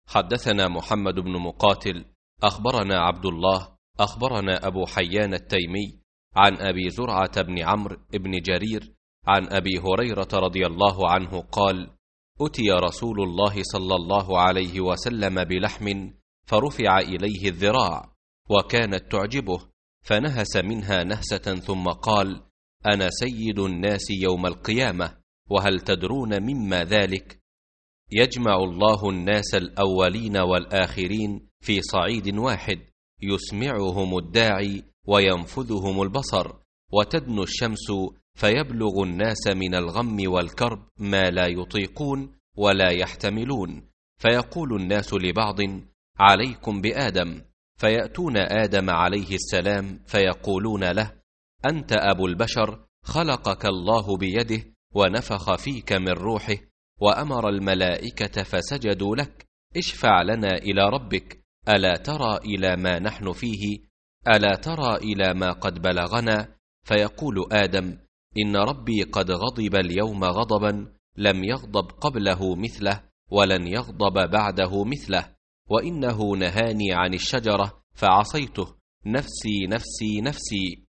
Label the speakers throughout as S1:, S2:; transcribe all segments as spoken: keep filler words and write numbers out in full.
S1: حدثنا محمد بن مقاتل أخبرنا عبد الله أخبرنا أبو حيان التيمي عن أبي زرعة بن عمرو بن جرير عن أبي هريرة رضي الله عنه قال: أتي رسول الله صلى الله عليه وسلم بلحم فرفع إليه الذراع وكانت تعجبه، فنهس منها نهسة ثم قال: أنا سيد الناس يوم القيامة، وهل تدرون مما ذلك؟ يجمع الله الناس الأولين والآخرين في صعيد واحد، يسمعهم الداعي وينفذهم البصر، وتدنو الشمس فيبلغ الناس من الغم والكرب ما لا يطيقون ولا يحتملون، فيقول الناس لبعض: عليكم بآدم، فيأتون آدم عليه السلام فيقولون له: أنت أبو البشر، خلقك الله بيده ونفخ فيك من روحه وأمر الملائكة فسجدوا لك، اشفع لنا إلى ربك، ألا ترى إلى ما نحن فيه؟ ألا ترى إلى ما قد بلغنا؟ فيقول آدم: إن ربي قد غضب اليوم غضبا لم يغضب قبله مثله ولن يغضب بعده مثله، وإنه نهاني عن الشجرة فعصيته، نفسي نفسي نفسي.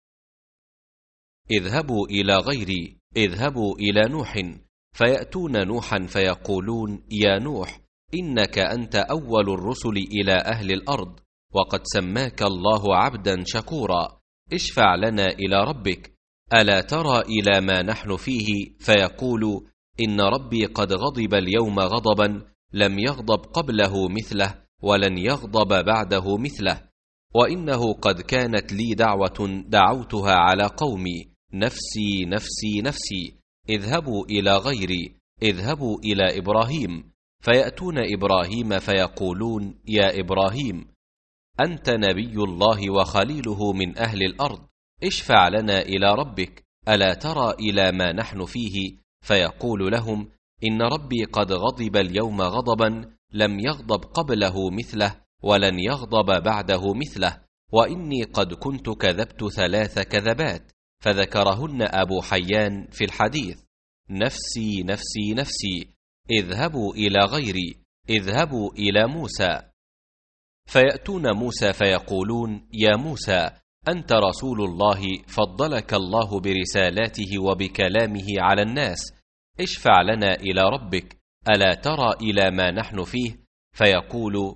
S1: اذهبوا إلى غيري، اذهبوا إلى نوح، فيأتون نوحا فيقولون: يا نوح، إنك أنت أول الرسل إلى أهل الأرض، وقد سماك الله عبدا شكورا، اشفع لنا إلى ربك، ألا ترى إلى ما نحن فيه؟ فيقول: إن ربي قد غضب اليوم غضبا لم يغضب قبله مثله ولن يغضب بعده مثله، وإنه قد كانت لي دعوة دعوتها على قومي، نفسي نفسي نفسي. اذهبوا إلى غيري، اذهبوا إلى إبراهيم، فيأتون إبراهيم فيقولون: يا إبراهيم، أنت نبي الله وخليله من أهل الأرض، اشفع لنا إلى ربك، ألا ترى إلى ما نحن فيه؟ فيقول لهم: إن ربي قد غضب اليوم غضبا لم يغضب قبله مثله ولن يغضب بعده مثله، وإني قد كنت كذبت ثلاث كذبات، فذكرهن أبو حيان في الحديث: نفسي نفسي نفسي. اذهبوا إلى غيري، اذهبوا إلى موسى، فيأتون موسى فيقولون: يا موسى، أنت رسول الله، فضلك الله برسالاته وبكلامه على الناس، اشفع لنا إلى ربك، ألا ترى إلى ما نحن فيه؟ فيقول: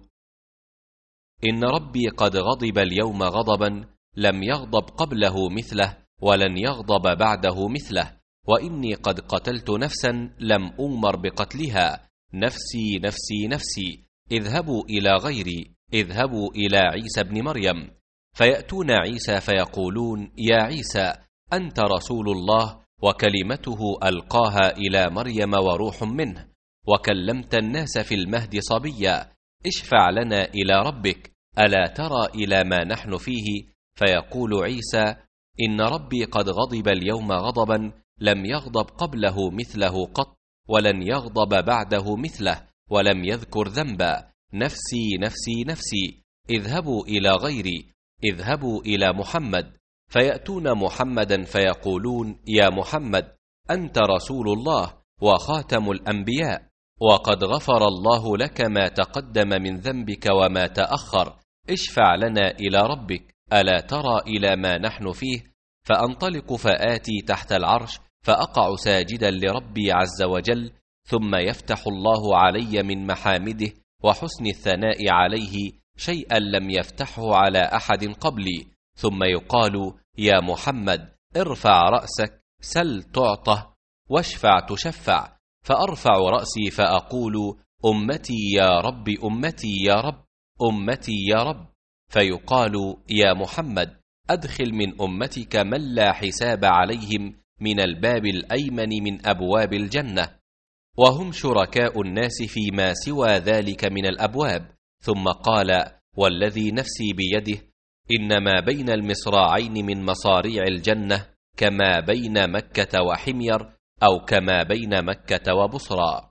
S1: إن ربي قد غضب اليوم غضبا لم يغضب قبله مثله ولن يغضب بعده مثله، وإني قد قتلت نفسا لم أؤمر بقتلها، نفسي نفسي نفسي. اذهبوا إلى غيري، اذهبوا إلى عيسى بن مريم، فيأتون عيسى فيقولون: يا عيسى، أنت رسول الله وكلمته ألقاها إلى مريم وروح منه، وكلمت الناس في المهد صبيا، اشفع لنا إلى ربك، ألا ترى إلى ما نحن فيه؟ فيقول عيسى: إن ربي قد غضب اليوم غضبا لم يغضب قبله مثله قط ولن يغضب بعده مثله، ولم يذكر ذنبا، نفسي نفسي نفسي. اذهبوا إلى غيري، اذهبوا إلى محمد، فيأتون محمدا فيقولون: يا محمد، أنت رسول الله وخاتم الأنبياء، وقد غفر الله لك ما تقدم من ذنبك وما تأخر، اشفع لنا إلى ربك، ألا ترى إلى ما نحن فيه؟ فأنطلق فآتي تحت العرش فأقع ساجدا لربي عز وجل، ثم يفتح الله علي من محامده وحسن الثناء عليه شيئا لم يفتحه على أحد قبلي، ثم يقال: يا محمد، ارفع رأسك، سل تعطه، واشفع تشفع. فأرفع رأسي فأقول: أمتي يا رب، أمتي يا رب، أمتي يا رب. فيقال: يا محمد، أدخل من أمتك من لا حساب عليهم من الباب الأيمن من أبواب الجنة، وهم شركاء الناس فيما سوى ذلك من الأبواب. ثم قال: والذي نفسي بيده، إنما بين المصراعين من مصاريع الجنة كما بين مكة وحمير، أو كما بين مكة وبصرى.